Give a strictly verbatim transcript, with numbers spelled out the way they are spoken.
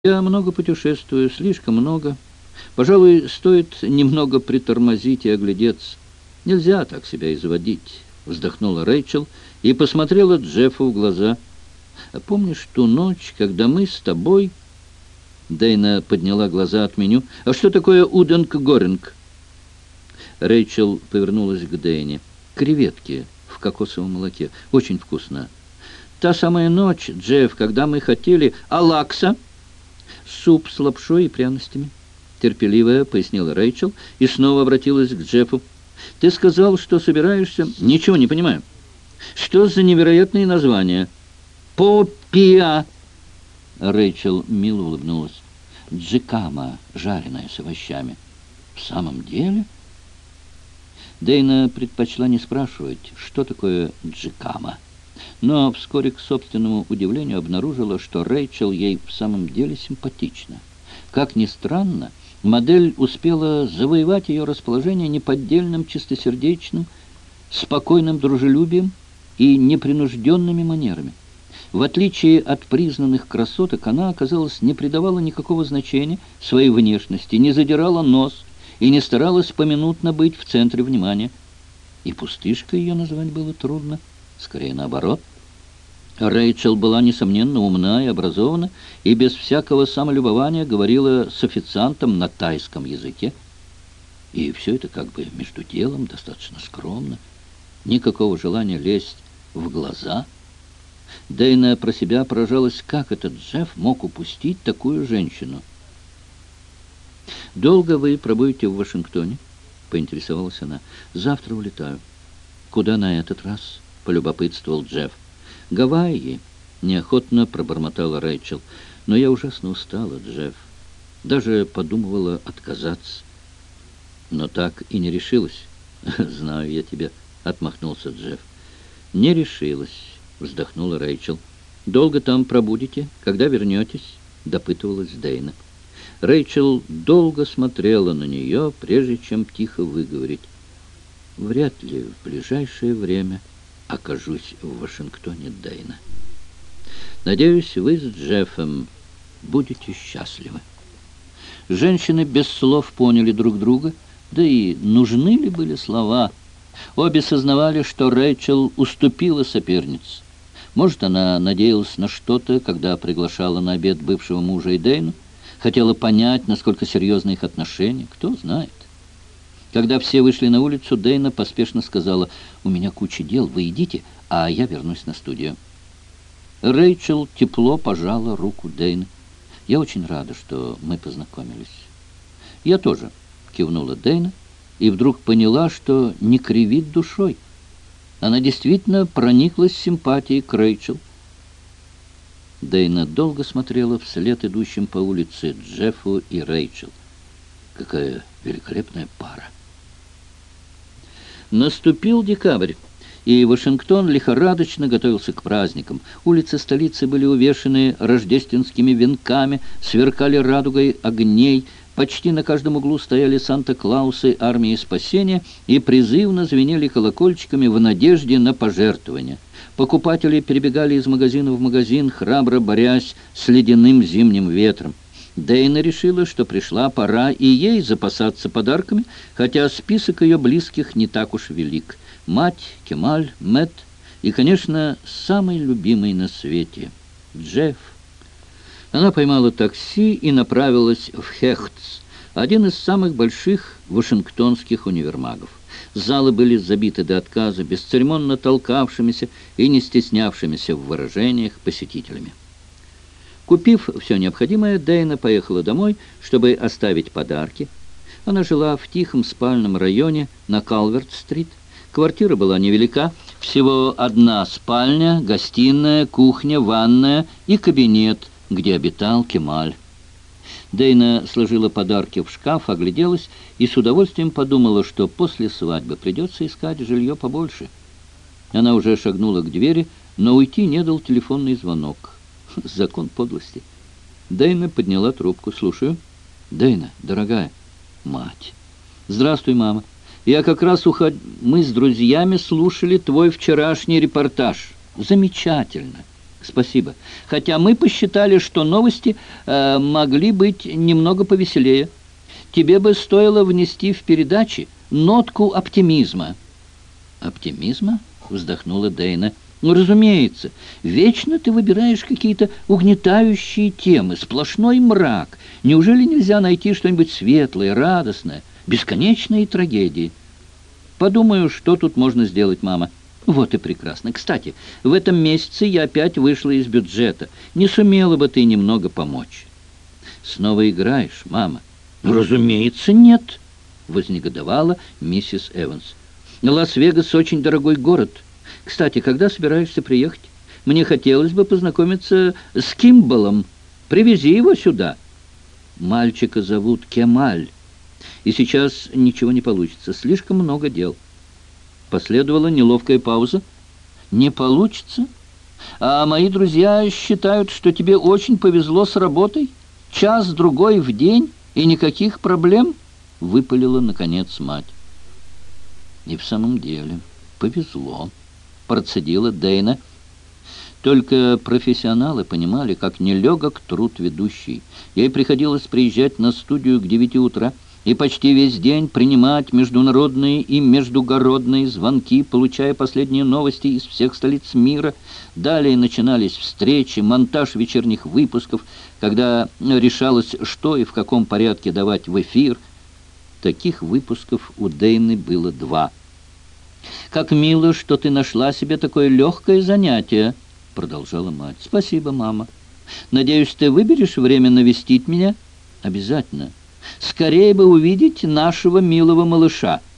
Я много путешествую, слишком много. Пожалуй, стоит немного притормозить и оглядеться. Нельзя так себя изводить, вздохнула Рэйчел и посмотрела Джеффу в глаза. А помнишь ту ночь, когда мы с тобой... Дейна подняла глаза от меню. А что такое уденг-горинг? Рэйчел повернулась к Дейне. Креветки в кокосовом молоке. Очень вкусно. Та самая ночь, Джефф, когда мы хотели... А лакса? Суп с лапшой и пряностями. Терпеливая, пояснила Рэйчел и снова обратилась к Джеффу. Ты сказал, что собираешься... Ничего не понимаю. Что за невероятные названия? Поппиа. Рэйчел мило улыбнулась. Джикама, жареная с овощами. В самом деле? Дейна предпочла не спрашивать, что такое джикама. Но вскоре, к собственному удивлению, обнаружила, что Рэйчел ей в самом деле симпатична. Как ни странно, модель успела завоевать ее расположение неподдельным, чистосердечным, спокойным дружелюбием и непринужденными манерами. В отличие от признанных красоток, она, казалось, не придавала никакого значения своей внешности, не задирала нос и не старалась поминутно быть в центре внимания. И пустышкой ее назвать было трудно, скорее наоборот. Рэйчел была, несомненно, умна и образована, и без всякого самолюбования говорила с официантом на тайском языке. И все это как бы между делом, достаточно скромно. Никакого желания лезть в глаза. Дейна про себя поражалась, как этот Джефф мог упустить такую женщину. «Долго вы пробудете в Вашингтоне?» — поинтересовалась она. «Завтра улетаю». «Куда на этот раз?» — полюбопытствовал Джефф. «Гавайи», — неохотно пробормотала Рэйчел. «Но я ужасно устала, Джефф. Даже подумывала отказаться. Но так и не решилась». «Знаю я тебя», — отмахнулся Джефф. «Не решилась», — вздохнула Рэйчел. «Долго там пробудете? Когда вернетесь?» — допытывалась Дейна. Рэйчел долго смотрела на нее, прежде чем тихо выговорить. «Вряд ли в ближайшее время окажусь в Вашингтоне, Дейна. Надеюсь, вы с Джеффом будете счастливы». Женщины без слов поняли друг друга, да и нужны ли были слова? Обе сознавали, что Рэйчел уступила сопернице. Может, она надеялась на что-то, когда приглашала на обед бывшего мужа и Дейну, хотела понять, насколько серьезны их отношения, кто знает. Когда все вышли на улицу, Дейна поспешно сказала: «У меня куча дел, вы идите, а я вернусь на студию». Рэйчел тепло пожала руку Дейны. «Я очень рада, что мы познакомились». «Я тоже», — кивнула Дейна, и вдруг поняла, что не кривит душой. Она действительно прониклась симпатией к Рэйчел. Дейна долго смотрела вслед идущим по улице Джеффу и Рэйчел. Какая великолепная пара! Наступил декабрь, и Вашингтон лихорадочно готовился к праздникам. Улицы столицы были увешаны рождественскими венками, сверкали радугой огней. Почти на каждом углу стояли Санта-Клаусы армии спасения и призывно звенели колокольчиками в надежде на пожертвования. Покупатели перебегали из магазина в магазин, храбро борясь с ледяным зимним ветром. Дейна решила, что пришла пора и ей запасаться подарками, хотя список ее близких не так уж велик. Мать, Кемаль, Мэтт и, конечно, самый любимый на свете — Джефф. Она поймала такси и направилась в Хехтс, один из самых больших вашингтонских универмагов. Залы были забиты до отказа, бесцеремонно толкавшимися и не стеснявшимися в выражениях посетителями. Купив все необходимое, Дейна поехала домой, чтобы оставить подарки. Она жила в тихом спальном районе на Калверт-стрит. Квартира была невелика, всего одна спальня, гостиная, кухня, ванная и кабинет, где обитал Кемаль. Дейна сложила подарки в шкаф, огляделась и с удовольствием подумала, что после свадьбы придется искать жилье побольше. Она уже шагнула к двери, но уйти не дал телефонный звонок. Закон подлости. Дейна подняла трубку. «Слушаю». «Дейна, дорогая». «Мать». «Здравствуй, мама. Я как раз уход... Мы с друзьями слушали твой вчерашний репортаж. Замечательно. Спасибо. Хотя мы посчитали, что новости э, могли быть немного повеселее. Тебе бы стоило внести в передачи нотку оптимизма». «Оптимизма?» — вздохнула Дейна. «Ну, разумеется, вечно ты выбираешь какие-то угнетающие темы, сплошной мрак. Неужели нельзя найти что-нибудь светлое, радостное, бесконечные трагедии?» «Подумаю, что тут можно сделать, мама». «Вот и прекрасно. Кстати, в этом месяце я опять вышла из бюджета. Не сумела бы ты немного помочь?» «Снова играешь, мама?» «Разумеется, нет», — вознегодовала миссис Эванс. «Лас-Вегас очень дорогой город. Кстати, когда собираешься приехать? Мне хотелось бы познакомиться с Кимбалом. Привези его сюда». «Мальчика зовут Кемаль, и сейчас ничего не получится. Слишком много дел». Последовала неловкая пауза. «Не получится? А мои друзья считают, что тебе очень повезло с работой? Час-другой в день и никаких проблем?» — выпалила, наконец, мать. «И в самом деле повезло», — процедила Дейна. Только профессионалы понимали, как нелегок труд ведущей. Ей приходилось приезжать на студию к девяти утра и почти весь день принимать международные и междугородные звонки, получая последние новости из всех столиц мира. Далее начинались встречи, монтаж вечерних выпусков, когда решалось, что и в каком порядке давать в эфир. Таких выпусков у Дейны было два. «Как мило, что ты нашла себе такое легкое занятие», — продолжала мать. «Спасибо, мама. Надеюсь, ты выберешь время навестить меня?» «Обязательно. Скорее бы увидеть нашего милого малыша».